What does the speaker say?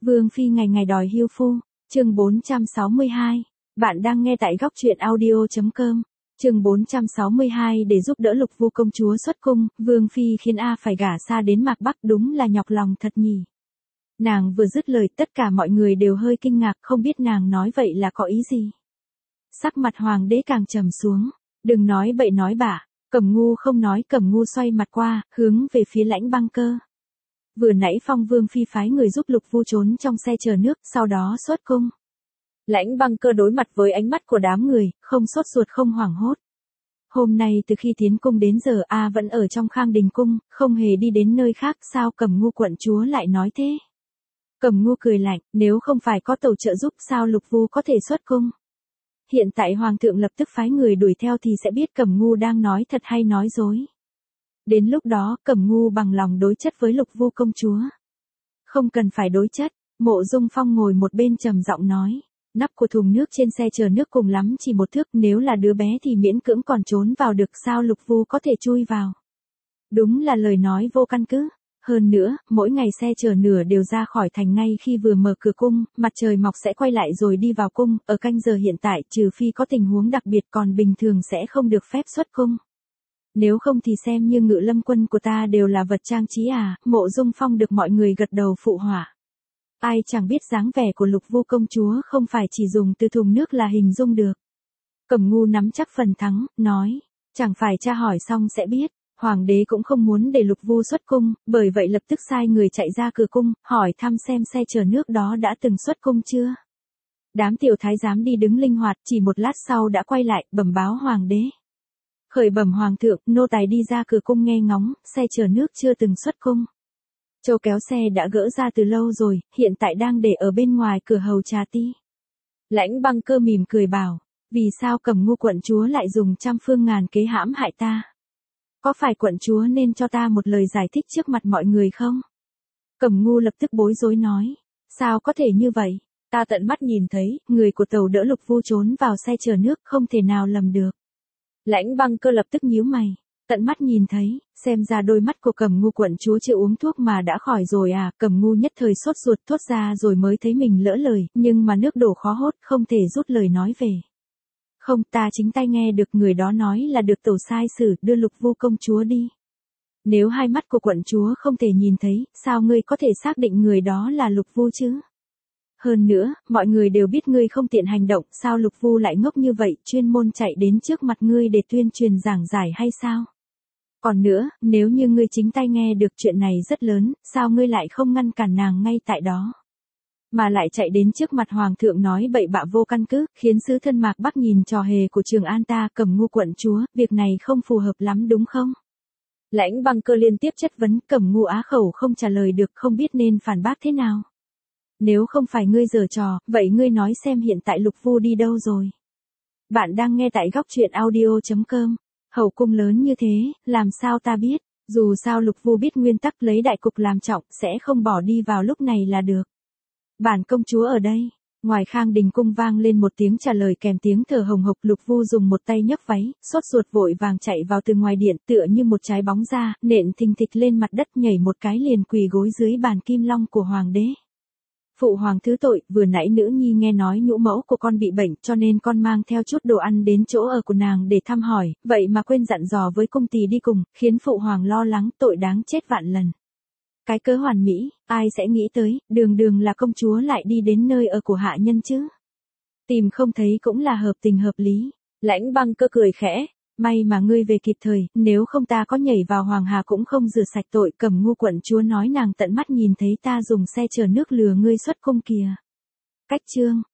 Vương phi ngày ngày đòi hiêu phu, chương 462. Bạn đang nghe tại góc truyện audio.com. Chương 462 để giúp đỡ Lục Vu công chúa xuất cung, Vương phi khiến A phải gả xa đến Mạc Bắc, đúng là nhọc lòng thật nhỉ. Nàng vừa dứt lời, tất cả mọi người đều hơi kinh ngạc, không biết nàng nói vậy là có ý gì. Sắc mặt hoàng đế càng trầm xuống, đừng nói bậy nói bạ. Cẩm Ngu không nói, Cẩm Ngu xoay mặt qua, hướng về phía Lãnh Băng Cơ. Vừa nãy Phong Vương phi phái người giúp Lục Vu trốn trong xe chờ nước, sau đó xuất cung. Lãnh Băng Cơ đối mặt với ánh mắt của đám người, không sốt ruột không hoảng hốt. Hôm nay từ khi tiến cung đến giờ A vẫn ở trong Khang Đình cung, không hề đi đến nơi khác, sao Cẩm Ngu quận chúa lại nói thế? Cẩm Ngu cười lạnh, nếu không phải có tàu trợ giúp sao Lục Vu có thể xuất cung? Hiện tại Hoàng thượng lập tức phái người đuổi theo thì sẽ biết Cẩm Ngu đang nói thật hay nói dối. Đến lúc đó Cẩm Ngu bằng lòng đối chất với Lục Vu công chúa. Không cần phải đối chất, Mộ Dung Phong ngồi một bên trầm giọng nói. Nắp của thùng nước trên xe chờ nước cùng lắm chỉ một thước, nếu là đứa bé thì miễn cưỡng còn trốn vào được, sao Lục Vu có thể chui vào. Đúng là lời nói vô căn cứ. Hơn nữa, mỗi ngày xe chờ nửa đều ra khỏi thành ngay khi vừa mở cửa cung, mặt trời mọc sẽ quay lại rồi đi vào cung, ở canh giờ hiện tại trừ phi có tình huống đặc biệt, còn bình thường sẽ không được phép xuất cung. Nếu không thì xem như Ngự Lâm quân của ta đều là vật trang trí à, Mộ Dung Phong được mọi người gật đầu phụ họa. Ai chẳng biết dáng vẻ của Lục Vu công chúa không phải chỉ dùng từ thùng nước là hình dung được. Cẩm Ngu nắm chắc phần thắng, nói, chẳng phải tra hỏi xong sẽ biết. Hoàng đế cũng không muốn để Lục Vu xuất cung, bởi vậy lập tức sai người chạy ra cửa cung, hỏi thăm xem xe chờ nước đó đã từng xuất cung chưa. Đám tiểu thái giám đi đứng linh hoạt, chỉ một lát sau đã quay lại, bẩm báo hoàng đế. Khởi bẩm hoàng thượng, nô tài đi ra cửa cung nghe ngóng, xe chờ nước chưa từng xuất cung. Châu kéo xe đã gỡ ra từ lâu rồi, hiện tại đang để ở bên ngoài cửa hầu trà ti. Lãnh Băng Cơ mỉm cười bảo, vì sao Cẩm Ngu quận chúa lại dùng trăm phương ngàn kế hãm hại ta? Có phải quận chúa nên cho ta một lời giải thích trước mặt mọi người không? Cẩm Ngu lập tức bối rối nói, sao có thể như vậy? Ta tận mắt nhìn thấy, người của tàu đỡ Lục Vu trốn vào xe chờ nước, không thể nào lầm được. Lãnh Băng Cơ lập tức nhíu mày, tận mắt nhìn thấy, xem ra đôi mắt của Cẩm Ngu quận chúa chưa uống thuốc mà đã khỏi rồi à. Cẩm Ngu nhất thời sốt ruột thốt ra rồi mới thấy mình lỡ lời, nhưng mà nước đổ khó hốt, không thể rút lời nói về. Không, ta chính tai nghe được người đó nói là được tẩu sai sử đưa Lục Vu công chúa đi. Nếu hai mắt của quận chúa không thể nhìn thấy, sao ngươi có thể xác định người đó là Lục Vu chứ? Hơn nữa, mọi người đều biết ngươi không tiện hành động, sao Lục Vu lại ngốc như vậy, chuyên môn chạy đến trước mặt ngươi để tuyên truyền giảng giải hay sao? Còn nữa, nếu như ngươi chính tai nghe được chuyện này rất lớn, sao ngươi lại không ngăn cản nàng ngay tại đó? Mà lại chạy đến trước mặt hoàng thượng nói bậy bạ vô căn cứ, khiến sứ thân Mạc Bắc nhìn trò hề của Trường An ta. Cẩm Ngu quận chúa, việc này không phù hợp lắm đúng không? Lãnh Băng Cơ liên tiếp chất vấn, Cẩm Ngu á khẩu không trả lời được, không biết nên phản bác thế nào. Nếu không phải ngươi giở trò, vậy ngươi nói xem hiện tại Lục Vu đi đâu rồi? Bạn đang nghe tại góc truyện audio.com. Hậu cung lớn như thế, làm sao ta biết? Dù sao Lục Vu biết nguyên tắc lấy đại cục làm trọng, sẽ không bỏ đi vào lúc này là được. Bản công chúa ở đây. Ngoài Khang Đình cung vang lên một tiếng trả lời kèm tiếng thở hồng hộc. Lục Vu dùng một tay nhấc váy, sốt ruột vội vàng chạy vào từ ngoài điện, tựa như một trái bóng ra, nện thình thịch lên mặt đất, nhảy một cái liền quỳ gối dưới bàn kim long của hoàng đế. Phụ hoàng thứ tội, vừa nãy nữ nhi nghe nói nhũ mẫu của con bị bệnh, cho nên con mang theo chút đồ ăn đến chỗ ở của nàng để thăm hỏi, vậy mà quên dặn dò với cung tỳ đi cùng, khiến phụ hoàng lo lắng, tội đáng chết vạn lần. Cái cớ hoàn mỹ, ai sẽ nghĩ tới, đường đường là công chúa lại đi đến nơi ở của hạ nhân chứ? Tìm không thấy cũng là hợp tình hợp lý. Lãnh Băng Cơ cười khẽ, may mà ngươi về kịp thời, nếu không ta có nhảy vào hoàng hà cũng không rửa sạch tội. Cẩm Ngu quận chúa nói nàng tận mắt nhìn thấy ta dùng xe chở nước lừa ngươi xuất cung kìa. Cách chương